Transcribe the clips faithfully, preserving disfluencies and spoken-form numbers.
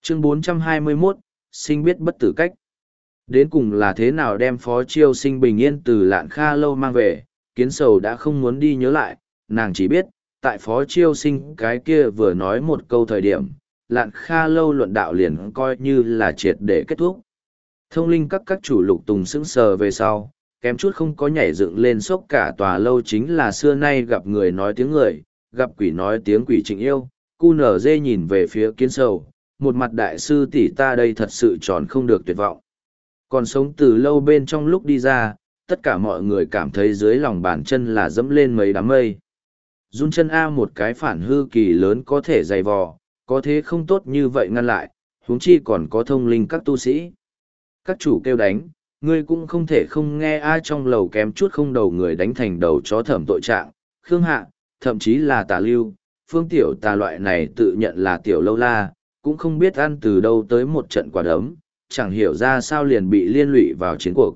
Chương bốn trăm hai mươi mốt, sinh biết bất tử cách. Đến cùng là thế nào đem Phó Chiêu Sinh bình yên từ Lạn Kha Lâu mang về, Kiến Sầu đã không muốn đi nhớ lại, nàng chỉ biết, tại Phó Chiêu Sinh cái kia vừa nói một câu thời điểm, Lạn Kha Lâu luận đạo liền coi như là triệt để kết thúc. Thông linh các các chủ Lục Tùng sững sờ về sau, kém chút không có nhảy dựng lên sốc cả tòa lâu, chính là xưa nay gặp người nói tiếng người, gặp quỷ nói tiếng quỷ Trịnh Yêu. Cu nở dê nhìn về phía Kiến Sầu, một mặt đại sư tỷ ta đây thật sự tròn không được tuyệt vọng. Còn sống từ lâu bên trong lúc đi ra, tất cả mọi người cảm thấy dưới lòng bàn chân là dẫm lên mấy đám mây. Run chân A một cái phản hư kỳ lớn có thể dày vò, có thế không tốt như vậy ngăn lại, huống chi còn có thông linh các tu sĩ. Các chủ kêu đánh, ngươi cũng không thể không nghe ai trong lầu kém chút không đầu người đánh thành đầu chó thẩm tội trạng, Khương Hạ, thậm chí là Tà Lưu, Phương Tiểu Tà loại này tự nhận là Tiểu Lâu La, cũng không biết ăn từ đâu tới một trận quả đấm, chẳng hiểu ra sao liền bị liên lụy vào chiến cuộc.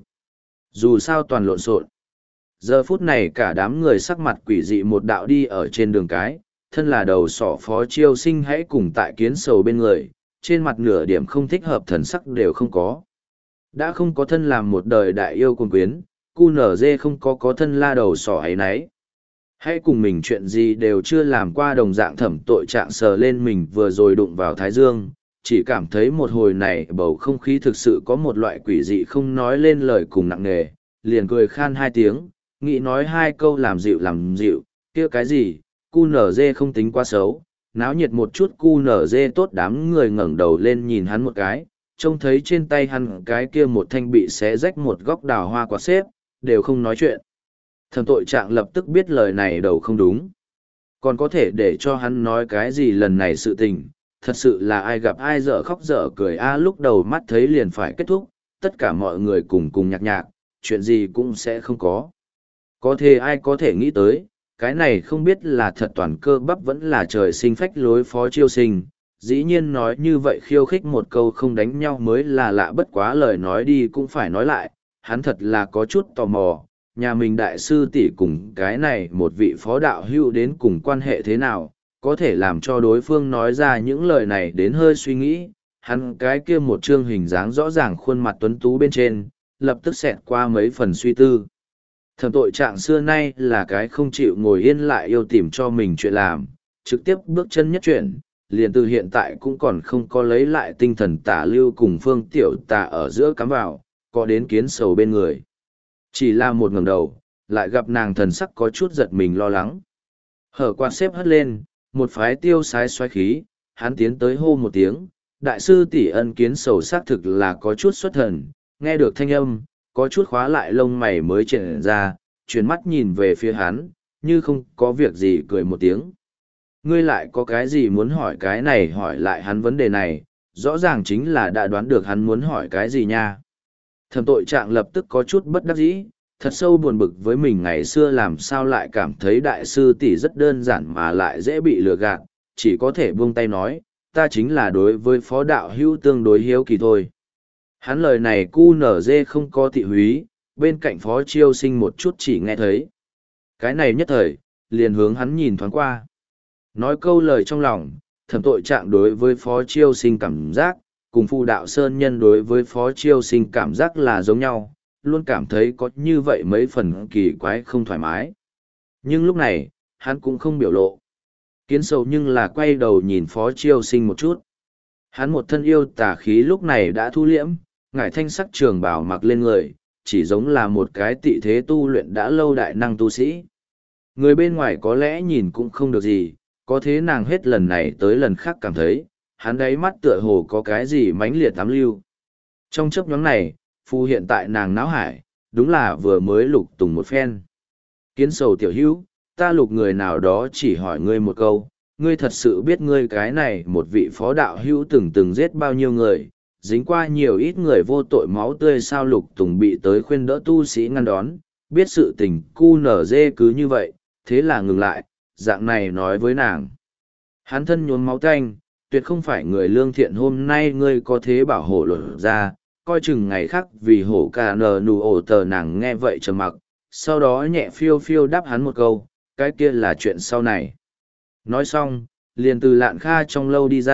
Dù sao toàn lộn xộn. Giờ phút này cả đám người sắc mặt quỷ dị một đạo đi ở trên đường cái, thân là đầu sỏ Phó Chiêu Sinh hãy cùng tại Kiến Sầu bên người, trên mặt nửa điểm không thích hợp thần sắc đều không có. Đã không có thân làm một đời đại yêu cùng quyến, cu nở dê không có có thân la đầu sỏ ấy nấy. Hãy cùng mình chuyện gì đều chưa làm qua đồng dạng thẩm tội trạng sờ lên mình vừa rồi đụng vào Thái Dương, chỉ cảm thấy một hồi này bầu không khí thực sự có một loại quỷ dị không nói lên lời cùng nặng nề, liền cười khan hai tiếng, nghĩ nói hai câu làm dịu làm dịu, kia cái gì, cu nở dê không tính quá xấu, náo nhiệt một chút cu nở dê tốt đám người ngẩng đầu lên nhìn hắn một cái, trông thấy trên tay hắn cái kia một thanh bị xé rách một góc đào hoa quạt xếp, đều không nói chuyện. Thẩm tội trạng lập tức biết lời này đầu không đúng. Còn có thể để cho hắn nói cái gì lần này sự tình, thật sự là ai gặp ai dở khóc dở cười a lúc đầu mắt thấy liền phải kết thúc, tất cả mọi người cùng cùng nhạc nhạc, chuyện gì cũng sẽ không có. Có thể ai có thể nghĩ tới, cái này không biết là thật toàn cơ bắp vẫn là trời sinh phách lối Phó Chiêu Sinh. Dĩ nhiên nói như vậy khiêu khích một câu không đánh nhau mới là lạ, bất quá lời nói đi cũng phải nói lại, hắn thật là có chút tò mò, nhà mình đại sư tỷ cùng cái này một vị phó đạo hữu đến cùng quan hệ thế nào, có thể làm cho đối phương nói ra những lời này đến hơi suy nghĩ, hắn cái kia một trương hình dáng rõ ràng khuôn mặt tuấn tú bên trên, lập tức xẹt qua mấy phần suy tư. Thẩm tội trạng xưa nay là cái không chịu ngồi yên lại yêu tìm cho mình chuyện làm, trực tiếp bước chân nhất chuyển, liền từ hiện tại cũng còn không có lấy lại tinh thần Tả Lưu cùng Phương Tiểu Tà ở giữa cắm vào, có đến Kiến Sầu bên người. Chỉ là một ngẩng đầu, lại gặp nàng thần sắc có chút giật mình lo lắng. Hở quạt xếp hất lên, một phái tiêu sái xoáy khí, hắn tiến tới hô một tiếng, đại sư tỷ ân. Kiến Sầu xác thực là có chút xuất thần, nghe được thanh âm, có chút khóa lại lông mày mới triển ra, chuyển mắt nhìn về phía hắn, như không có việc gì cười một tiếng. Ngươi lại có cái gì muốn hỏi cái này hỏi lại hắn vấn đề này, rõ ràng chính là đã đoán được hắn muốn hỏi cái gì nha. Thẩm tội trạng lập tức có chút bất đắc dĩ, thật sâu buồn bực với mình ngày xưa làm sao lại cảm thấy đại sư tỷ rất đơn giản mà lại dễ bị lừa gạt, chỉ có thể buông tay nói, ta chính là đối với phó đạo hữu tương đối hiếu kỳ thôi. Hắn lời này cu nở dê không có thị húy, bên cạnh Phó Chiêu Sinh một chút chỉ nghe thấy. Cái này nhất thời, liền hướng hắn nhìn thoáng qua. Nói câu lời trong lòng, thẩm tội trạng đối với Phó Chiêu Sinh cảm giác, cùng Phu Đạo Sơn Nhân đối với Phó Chiêu Sinh cảm giác là giống nhau, luôn cảm thấy có như vậy mấy phần kỳ quái không thoải mái. Nhưng lúc này, hắn cũng không biểu lộ. Kiến Sầu nhưng là quay đầu nhìn Phó Chiêu Sinh một chút. Hắn một thân yêu tà khí lúc này đã thu liễm, ngải thanh sắc trường bào mặc lên người, chỉ giống là một cái tị thế tu luyện đã lâu đại năng tu sĩ. Người bên ngoài có lẽ nhìn cũng không được gì, có thế nàng hết lần này tới lần khác cảm thấy, hắn đáy mắt tựa hồ có cái gì mãnh liệt tám lưu. Trong chấp nhóm này, phù hiện tại nàng náo hải, đúng là vừa mới lục tùng một phen. Kiến Sầu tiểu hữu, ta lục người nào đó chỉ hỏi ngươi một câu, ngươi thật sự biết ngươi cái này một vị phó đạo hữu từng từng giết bao nhiêu người, dính qua nhiều ít người vô tội máu tươi sao? Lục Tùng bị tới khuyên đỡ tu sĩ ngăn đón, biết sự tình cu nở dê cứ như vậy, thế là ngừng lại, dạng này nói với nàng. Hắn thân nhuốm máu tanh, tuyệt không phải người lương thiện, hôm nay ngươi có thế bảo hộ luật ra, coi chừng ngày khác vì hổ cà nờ nù ổ tờ. Nàng nghe vậy trầm mặc, sau đó nhẹ phiêu phiêu đáp hắn một câu, cái kia là chuyện sau này. Nói xong, liền từ Lạn Kha trong lâu đi ra,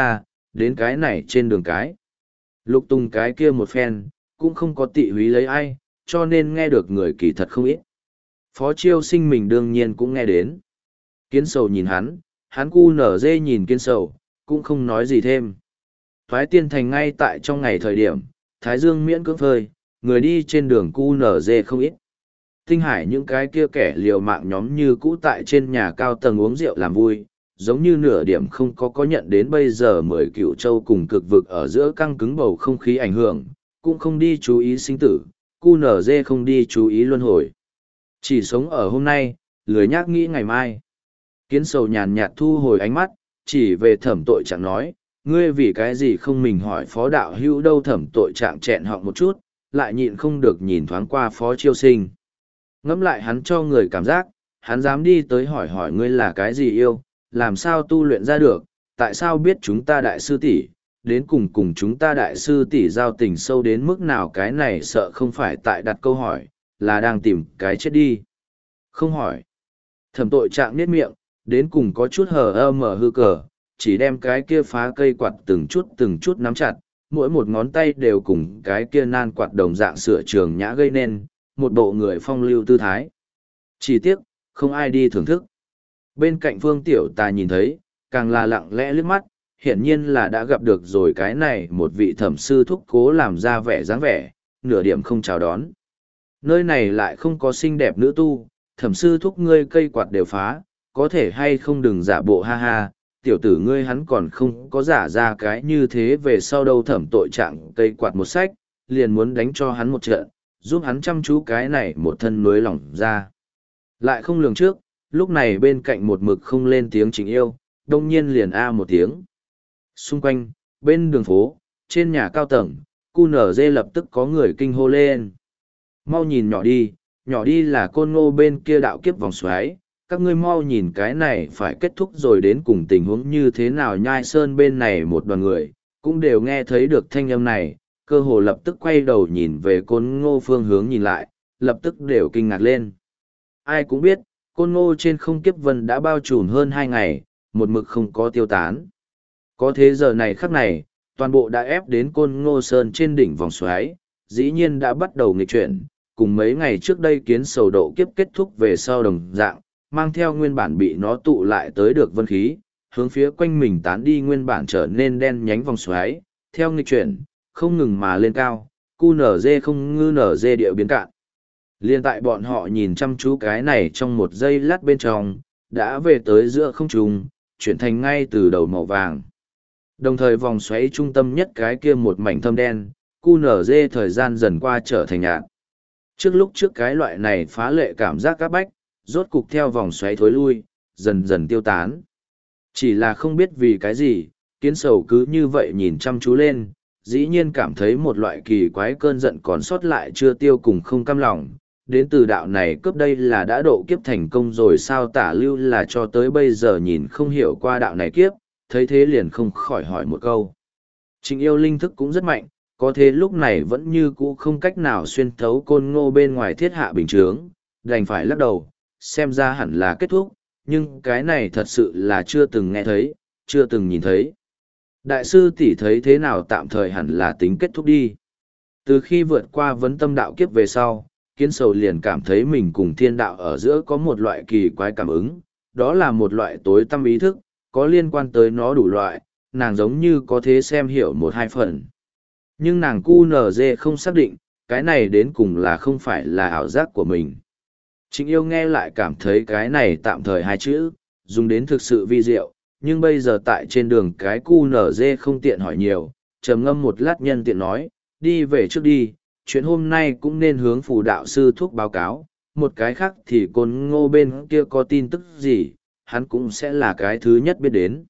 đến cái này trên đường cái. Lục Tùng cái kia một phen, cũng không có tị húy lấy ai, cho nên nghe được người kỳ thật không ít. Phó Chiêu Sinh mình đương nhiên cũng nghe đến. Kiến Sầu nhìn hắn, hắn cu nở dê nhìn Kiến Sầu, cũng không nói gì thêm. Thoái Tiên Thành ngay tại trong ngày thời điểm, Thái Dương miễn cưỡng phơi, người đi trên đường cu nở dê không ít. Tinh Hải những cái kia kẻ liều mạng nhóm như cũ tại trên nhà cao tầng uống rượu làm vui, giống như nửa điểm không có có nhận đến bây giờ mười cựu châu cùng cực vực ở giữa căng cứng bầu không khí ảnh hưởng, cũng không đi chú ý sinh tử, cu nở dê không đi chú ý luân hồi. Chỉ sống ở hôm nay, lười nhác nghĩ ngày mai. Kiến Sầu nhàn nhạt thu hồi ánh mắt, chỉ về thẩm tội trạng nói, ngươi vì cái gì không mình hỏi phó đạo hữu đâu. Thẩm tội trạng chẹn họng một chút, lại nhịn không được nhìn thoáng qua Phó Chiêu Sinh. Ngẫm lại hắn cho người cảm giác, hắn dám đi tới hỏi hỏi ngươi là cái gì yêu, làm sao tu luyện ra được, tại sao biết chúng ta đại sư tỷ, đến cùng cùng chúng ta đại sư tỷ giao tình sâu đến mức nào, cái này sợ không phải tại đặt câu hỏi, là đang tìm cái chết đi. Không hỏi. Thẩm tội trạng niết miệng, đến cùng có chút hờ ơ mở hư cờ, chỉ đem cái kia phá cây quạt từng chút từng chút nắm chặt, mỗi một ngón tay đều cùng cái kia nan quạt đồng dạng sửa trường nhã gây nên, một bộ người phong lưu tư thái. Chỉ tiếc, không ai đi thưởng thức. Bên cạnh Phương Tiểu Tà nhìn thấy, càng là lặng lẽ liếc mắt, hiển nhiên là đã gặp được rồi cái này một vị thẩm sư thúc cố làm ra vẻ dáng vẻ, nửa điểm không chào đón. Nơi này lại không có xinh đẹp nữ tu, thẩm sư thúc ngươi cây quạt đều phá, có thể hay không đừng giả bộ ha ha, tiểu tử ngươi hắn còn không có giả ra cái như thế về sau đâu. Thẩm tội trạng cây quạt một sách, liền muốn đánh cho hắn một trận, giúp hắn chăm chú cái này một thân núi lỏng ra. Lại không lường trước, lúc này bên cạnh một mực không lên tiếng Trình Yêu, đông nhiên liền a một tiếng. Xung quanh, bên đường phố, trên nhà cao tầng, cu nở dê lập tức có người kinh hô lên. Mau nhìn nhỏ đi, nhỏ đi là Côn Ngô bên kia đạo kiếp vòng xoáy, các ngươi mau nhìn cái này phải kết thúc rồi, đến cùng tình huống như thế nào. Nhai Sơn bên này một đoàn người, cũng đều nghe thấy được thanh âm này, cơ hồ lập tức quay đầu nhìn về Côn Ngô phương hướng nhìn lại, lập tức đều kinh ngạc lên. Ai cũng biết, Côn Ngô trên không kiếp vân đã bao trùm hơn hai ngày, một mực không có tiêu tán. Có thế giờ này khắc này, toàn bộ đã ép đến Côn Ngô Sơn trên đỉnh vòng xoáy, dĩ nhiên đã bắt đầu nghịch chuyển, cùng mấy ngày trước đây Kiến Sầu độ kiếp kết thúc về sau đồng dạng, mang theo nguyên bản bị nó tụ lại tới được vân khí, hướng phía quanh mình tán đi, nguyên bản trở nên đen nhánh vòng xoáy, theo nghịch chuyển, không ngừng mà lên cao, cu nở dê không ngư nở dê địa biến cạn. Liên tại bọn họ nhìn chăm chú cái này trong một giây lát bên trong, đã về tới giữa không trung, chuyển thành ngay từ đầu màu vàng. Đồng thời vòng xoáy trung tâm nhất cái kia một mảnh thâm đen, cu nở dê thời gian dần qua trở thành nhạt. Trước lúc trước cái loại này phá lệ cảm giác các bách, rốt cục theo vòng xoáy thối lui, dần dần tiêu tán. Chỉ là không biết vì cái gì, Kiến Sầu cứ như vậy nhìn chăm chú lên, dĩ nhiên cảm thấy một loại kỳ quái cơn giận còn sót lại chưa tiêu cùng không cam lòng. Đến từ đạo này cướp đây là đã độ kiếp thành công rồi sao? Tả Lưu là cho tới bây giờ nhìn không hiểu qua đạo này kiếp, thấy thế liền không khỏi hỏi một câu. Trịnh Yêu linh thức cũng rất mạnh, có thế lúc này vẫn như cũ không cách nào xuyên thấu Côn Ngô bên ngoài thiết hạ bình chướng, đành phải lắc đầu, xem ra hẳn là kết thúc, nhưng cái này thật sự là chưa từng nghe thấy, chưa từng nhìn thấy. Đại sư tỷ thấy thế nào, tạm thời hẳn là tính kết thúc đi. Từ khi vượt qua vấn tâm đạo kiếp về sau, Kiến Sầu liền cảm thấy mình cùng thiên đạo ở giữa có một loại kỳ quái cảm ứng, đó là một loại tối tâm ý thức, có liên quan tới nó đủ loại, nàng giống như có thế xem hiểu một hai phần. Nhưng nàng cu nở dê không xác định, cái này đến cùng là không phải là ảo giác của mình. Trịnh Yêu nghe lại cảm thấy cái này tạm thời hai chữ, dùng đến thực sự vi diệu, nhưng bây giờ tại trên đường cái cu nở dê không tiện hỏi nhiều, trầm ngâm một lát nhân tiện nói, đi về trước đi, chuyện hôm nay cũng nên hướng phù đạo sư thuốc báo cáo, một cái khác thì Côn Ngô bên kia có tin tức gì, hắn cũng sẽ là cái thứ nhất biết đến.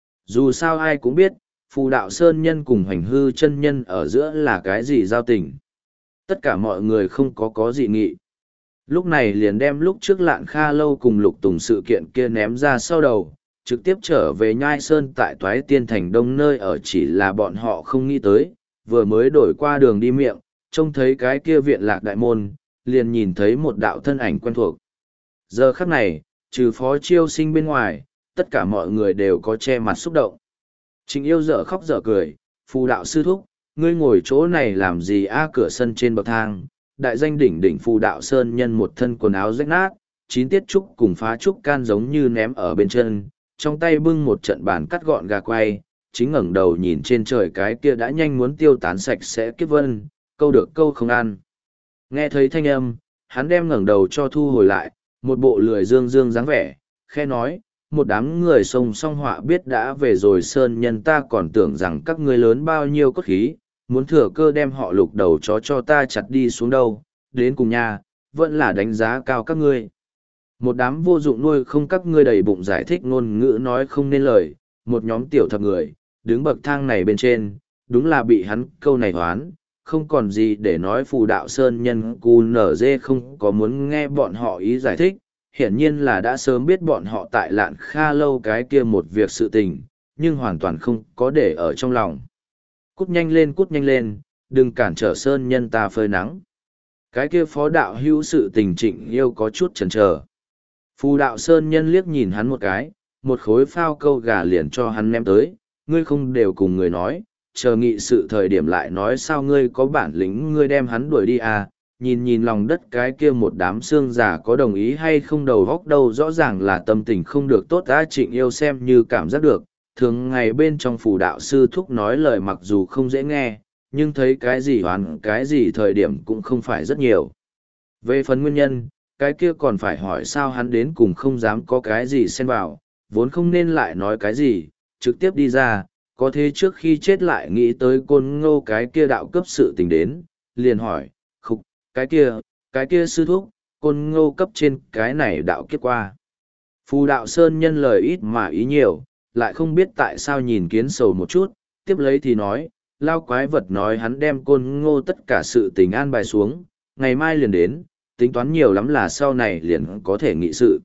Dù sao ai cũng biết, phù đạo sơn nhân cùng hoành hư chân nhân ở giữa là cái gì giao tình. Tất cả mọi người không có có gì nghị. Lúc này liền đem lúc trước Lạn Kha Lâu cùng Lục Tùng sự kiện kia ném ra sau đầu, trực tiếp trở về Nhai Sơn tại Toái Tiên Thành Đông nơi ở. Chỉ là bọn họ không nghĩ tới, vừa mới đổi qua đường đi miệng, trông thấy cái kia viện lạc đại môn, liền nhìn thấy một đạo thân ảnh quen thuộc. Giờ khắc này, trừ Phó Chiêu Sinh bên ngoài, tất cả mọi người đều có che mặt xúc động. Trịnh yêu dở khóc dở cười, phù đạo sư thúc, ngươi ngồi chỗ này làm gì a cửa sân trên bậc thang, đại danh đỉnh đỉnh phù đạo sơn nhân một thân quần áo rách nát, chín tiết trúc cùng phá trúc can giống như ném ở bên chân, trong tay bưng một trận bàn cắt gọn gà quay, chính ngẩng đầu nhìn trên trời cái kia đã nhanh muốn tiêu tán sạch sẽ kiếp vân, câu được câu không ăn. Nghe thấy thanh âm, hắn đem ngẩng đầu cho thu hồi lại, một bộ lười dương dương dáng vẻ, khe nói, một đám người sông song họa biết đã về rồi sơn nhân ta còn tưởng rằng các ngươi lớn bao nhiêu cốt khí, muốn thừa cơ đem họ lục đầu chó cho ta chặt đi xuống đâu, đến cùng nha, vẫn là đánh giá cao các ngươi. Một đám vô dụng nuôi không các ngươi đầy bụng giải thích ngôn ngữ nói không nên lời, một nhóm tiểu thập người, đứng bậc thang này bên trên, đúng là bị hắn câu này hoán, không còn gì để nói phù đạo sơn nhân cu nở dê không có muốn nghe bọn họ ý giải thích, hiển nhiên là đã sớm biết bọn họ tại lạn kha lâu cái kia một việc sự tình, nhưng hoàn toàn không có để ở trong lòng. Cút nhanh lên cút nhanh lên, đừng cản trở sơn nhân ta phơi nắng. Cái kia phó đạo hữu sự tình Trịnh yêu có chút chần chờ. Phù đạo sơn nhân liếc nhìn hắn một cái, một khối phao câu gà liền cho hắn ném tới, ngươi không đều cùng người nói, chờ nghị sự thời điểm lại nói sao ngươi có bản lĩnh ngươi đem hắn đuổi đi à, nhìn nhìn lòng đất cái kia một đám xương giả có đồng ý hay không đầu góc đâu rõ ràng là tâm tình không được tốt đã Trịnh yêu xem như cảm giác được, thường ngày bên trong phù đạo sư thúc nói lời mặc dù không dễ nghe, nhưng thấy cái gì hoàn cái gì thời điểm cũng không phải rất nhiều. Về phần nguyên nhân, cái kia còn phải hỏi sao hắn đến cùng không dám có cái gì xen vào, vốn không nên lại nói cái gì, trực tiếp đi ra, có thế trước khi chết lại nghĩ tới côn ngô cái kia đạo cấp sự tình đến, liền hỏi, khục, cái kia, cái kia sư thúc, côn ngô cấp trên cái này đạo kiếp qua. Phù đạo sơn nhân lời ít mà ý nhiều, lại không biết tại sao nhìn kiến sầu một chút, tiếp lấy thì nói, lao quái vật nói hắn đem côn ngô tất cả sự tình an bài xuống, ngày mai liền đến, tính toán nhiều lắm là sau này liền có thể nghị sự.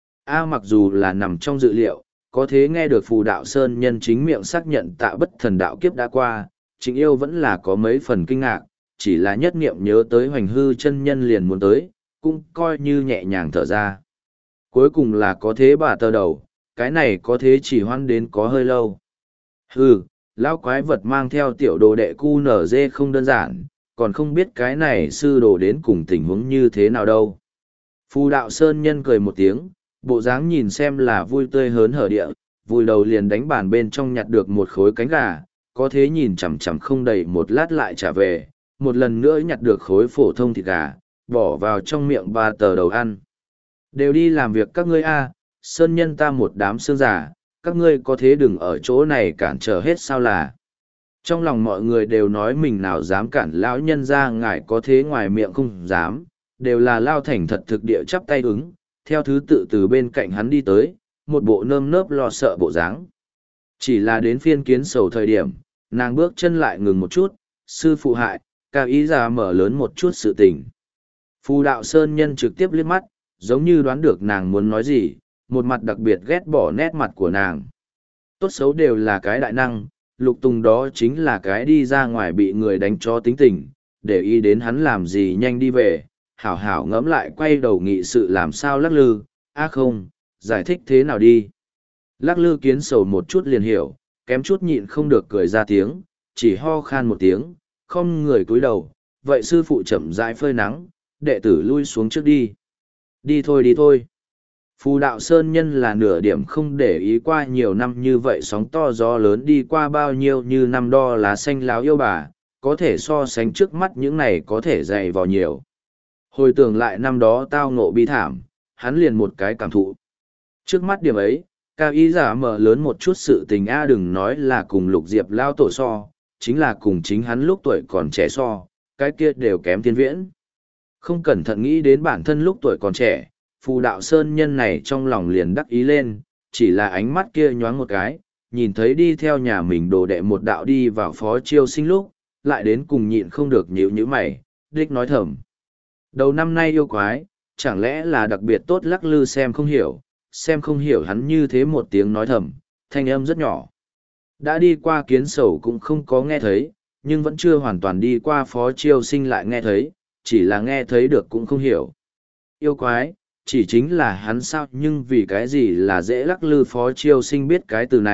A mặc dù là nằm trong dự liệu, có thế nghe được phù đạo sơn nhân chính miệng xác nhận tạ bất thần đạo kiếp đã qua, Trịnh yêu vẫn là có mấy phần kinh ngạc, chỉ là nhất niệm nhớ tới hoành hư chân nhân liền muốn tới, cũng coi như nhẹ nhàng thở ra. Cuối cùng là có thế bà tờ đầu, cái này có thế chỉ hoan đến có hơi lâu. Hừ, lão quái vật mang theo tiểu đồ đệ cu nở dê không đơn giản, còn không biết cái này sư đồ đến cùng tình huống như thế nào đâu. Phù đạo sơn nhân cười một tiếng, bộ dáng nhìn xem là vui tươi hớn hở địa, vui đầu liền đánh bàn bên trong nhặt được một khối cánh gà, có thế nhìn chằm chằm không đầy một lát lại trả về, một lần nữa nhặt được khối phổ thông thịt gà, bỏ vào trong miệng ba tờ đầu ăn. Đều đi làm việc các ngươi a, sơn nhân ta một đám xương giả, các ngươi có thế đừng ở chỗ này cản trở hết sao là. Trong lòng mọi người đều nói mình nào dám cản lão nhân ra ngài có thế ngoài miệng không dám, đều là lao thành thật thực địa chắp tay ứng, theo thứ tự từ bên cạnh hắn đi tới, một bộ nơm nớp lo sợ bộ dáng. Chỉ là đến phiên kiến sầu thời điểm, nàng bước chân lại ngừng một chút, sư phụ hại, cao ý ra mở lớn một chút sự tình. Phù đạo sơn nhân trực tiếp liếc mắt, giống như đoán được nàng muốn nói gì, một mặt đặc biệt ghét bỏ nét mặt của nàng. Tốt xấu đều là cái đại năng, lục tùng đó chính là cái đi ra ngoài bị người đánh cho tính tình, để ý đến hắn làm gì nhanh đi về, hảo hảo ngẫm lại quay đầu nghị sự làm sao lắc lư, á không, giải thích thế nào đi. Lắc lư kiến sầu một chút liền hiểu, kém chút nhịn không được cười ra tiếng, chỉ ho khan một tiếng, không người cúi đầu, vậy sư phụ chậm rãi phơi nắng, đệ tử lui xuống trước đi. Đi thôi đi thôi. Phù đạo sơn nhân là nửa điểm không để ý qua nhiều năm như vậy sóng to gió lớn đi qua bao nhiêu như năm đo lá xanh láo yêu bà, có thể so sánh trước mắt những này có thể dày vào nhiều. Hồi tưởng lại năm đó tao ngộ bi thảm, hắn liền một cái cảm thụ. Trước mắt điểm ấy, cao ý giả mở lớn một chút sự tình a đừng nói là cùng lục diệp lao tổ so, chính là cùng chính hắn lúc tuổi còn trẻ so, cái kia đều kém thiên viễn. Không cẩn thận nghĩ đến bản thân lúc tuổi còn trẻ, phù đạo sơn nhân này trong lòng liền đắc ý lên, chỉ là ánh mắt kia nhoáng một cái, nhìn thấy đi theo nhà mình đồ đệ một đạo đi vào phó chiêu sinh lúc, lại đến cùng nhịn không được nhíu nhíu mày, đích nói thầm. Đầu năm nay yêu quái, chẳng lẽ là đặc biệt tốt lắc lư xem không hiểu, xem không hiểu hắn như thế một tiếng nói thầm, thanh âm rất nhỏ. Đã đi qua kiến sầu cũng không có nghe thấy, nhưng vẫn chưa hoàn toàn đi qua phó chiêu sinh lại nghe thấy, chỉ là nghe thấy được cũng không hiểu. Yêu quái, chỉ chính là hắn sao nhưng vì cái gì là dễ lắc lư phó chiêu sinh biết cái từ này,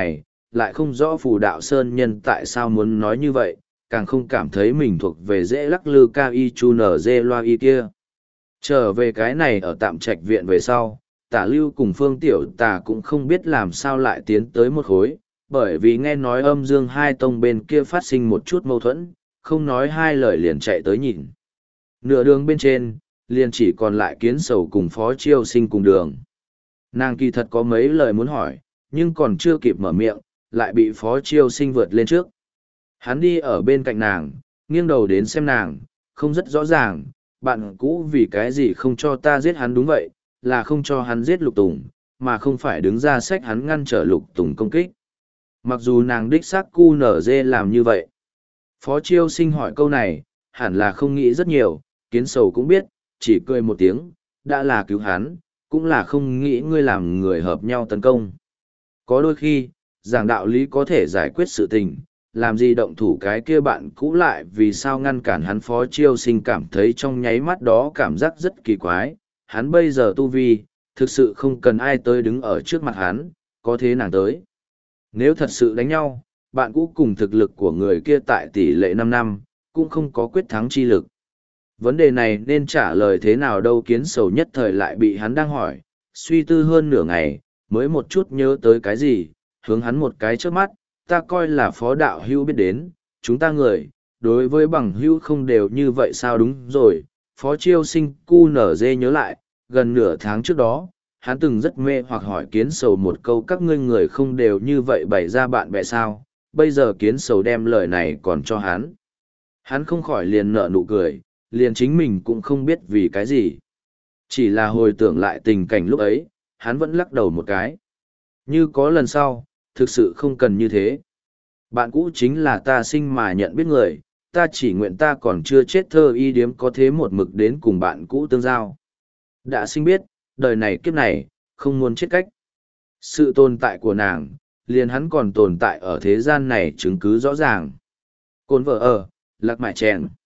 lại không rõ phù đạo sơn nhân tại sao muốn nói như vậy, càng không cảm thấy mình thuộc về dễ lắc lư cao y chu nở dê loa y kia. Trở về cái này ở tạm trạch viện về sau, tả lưu cùng phương tiểu tà cũng không biết làm sao lại tiến tới một khối, bởi vì nghe nói âm dương hai tông bên kia phát sinh một chút mâu thuẫn, không nói hai lời liền chạy tới nhìn. Nửa đường bên trên, liền chỉ còn lại kiến sầu cùng phó chiêu sinh cùng đường. Nàng kỳ thật có mấy lời muốn hỏi, nhưng còn chưa kịp mở miệng, lại bị phó chiêu sinh vượt lên trước. Hắn đi ở bên cạnh nàng, nghiêng đầu đến xem nàng, không rất rõ ràng, bạn cũ vì cái gì không cho ta giết hắn đúng vậy, là không cho hắn giết lục tùng, mà không phải đứng ra sách hắn ngăn trở lục tùng công kích. Mặc dù nàng đích xác cu nở dê làm như vậy. Phó chiêu sinh hỏi câu này, hẳn là không nghĩ rất nhiều, kiến sầu cũng biết, chỉ cười một tiếng, đã là cứu hắn, cũng là không nghĩ ngươi làm người hợp nhau tấn công. Có đôi khi, giảng đạo lý có thể giải quyết sự tình, làm gì động thủ cái kia bạn cũ lại vì sao ngăn cản hắn. Phó chiêu sinh cảm thấy trong nháy mắt đó cảm giác rất kỳ quái, hắn bây giờ tu vi, thực sự không cần ai tới đứng ở trước mặt hắn, có thế nàng tới. Nếu thật sự đánh nhau, bạn cũ cùng thực lực của người kia tại tỷ lệ năm năm, cũng không có quyết thắng chi lực. Vấn đề này nên trả lời thế nào đâu, kiến sầu nhất thời lại bị hắn đang hỏi, suy tư hơn nửa ngày, mới một chút nhớ tới cái gì, hướng hắn một cái trước mắt, ta coi là phó đạo hữu biết đến, chúng ta người, đối với bằng hữu không đều như vậy sao. Đúng rồi, phó chiêu sinh cu nở dê nhớ lại, gần nửa tháng trước đó, hắn từng rất mê hoặc hỏi kiến sầu một câu các ngươi người không đều như vậy bày ra bạn bè sao, bây giờ kiến sầu đem lời này còn cho hắn. Hắn không khỏi liền nở nụ cười, liền chính mình cũng không biết vì cái gì. Chỉ là hồi tưởng lại tình cảnh lúc ấy, hắn vẫn lắc đầu một cái. Như có lần sau, thực sự không cần như thế. Bạn cũ chính là ta sinh mà nhận biết người, ta chỉ nguyện ta còn chưa chết thơ y điếm có thế một mực đến cùng bạn cũ tương giao. Đã sinh biết, đời này kiếp này, không muốn chết cách. Sự tồn tại của nàng, liền hắn còn tồn tại ở thế gian này chứng cứ rõ ràng. Cồn vợ ở, lạc mại chèn.